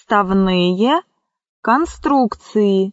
вставные конструкции.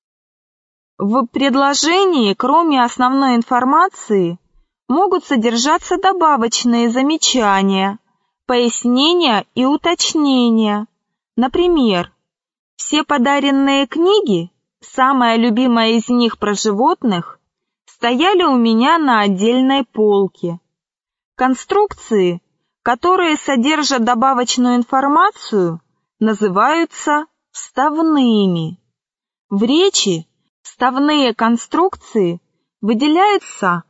В предложении, кроме основной информации, могут содержаться добавочные замечания, пояснения и уточнения. Например, все подаренные книги, самая любимая из них про животных, стояли у меня на отдельной полке. Конструкции, которые содержат добавочную информацию, называются вставными. В речи вставные конструкции выделяются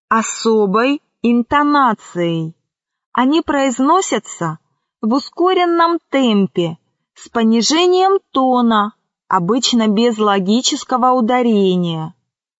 особой интонацией. Они произносятся в ускоренном темпе, с понижением тона, обычно без логического ударения.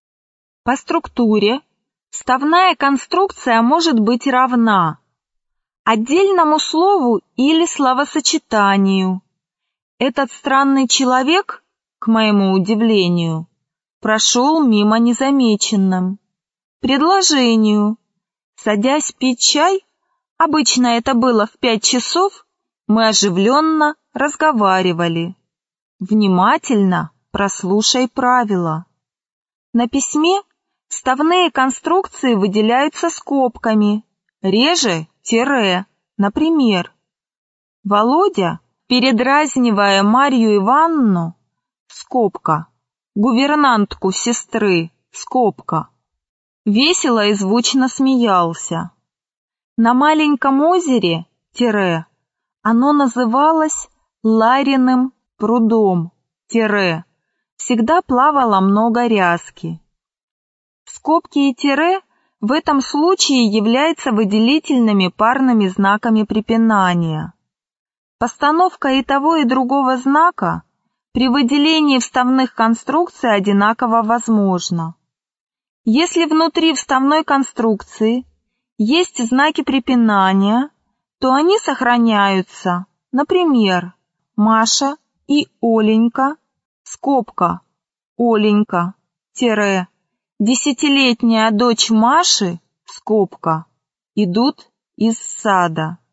По структуре вставная конструкция может быть равна отдельному слову или словосочетанию. Этот странный человек, к моему удивлению, прошел мимо незамеченным. Предложению. Садясь пить чай, обычно это было в 5 часов, мы оживленно разговаривали. Внимательно прослушай правила. На письме вставные конструкции выделяются скобками, реже тире. Например, Володя, передразнивая Марью Ивановну, скобка, гувернантку сестры, скобка, весело и звучно смеялся. На маленьком озере, тире, оно называлось Лариным прудом, тире, всегда плавало много ряски. Скобки и тире в этом случае являются выделительными парными знаками препинания. Постановка и того, и другого знака при выделении вставных конструкций одинаково возможна. Если внутри вставной конструкции есть знаки препинания, то они сохраняются. Например, Маша и Оленька, скобка, Оленька, тире, 10-летняя дочь Маши, скобка, идут из сада.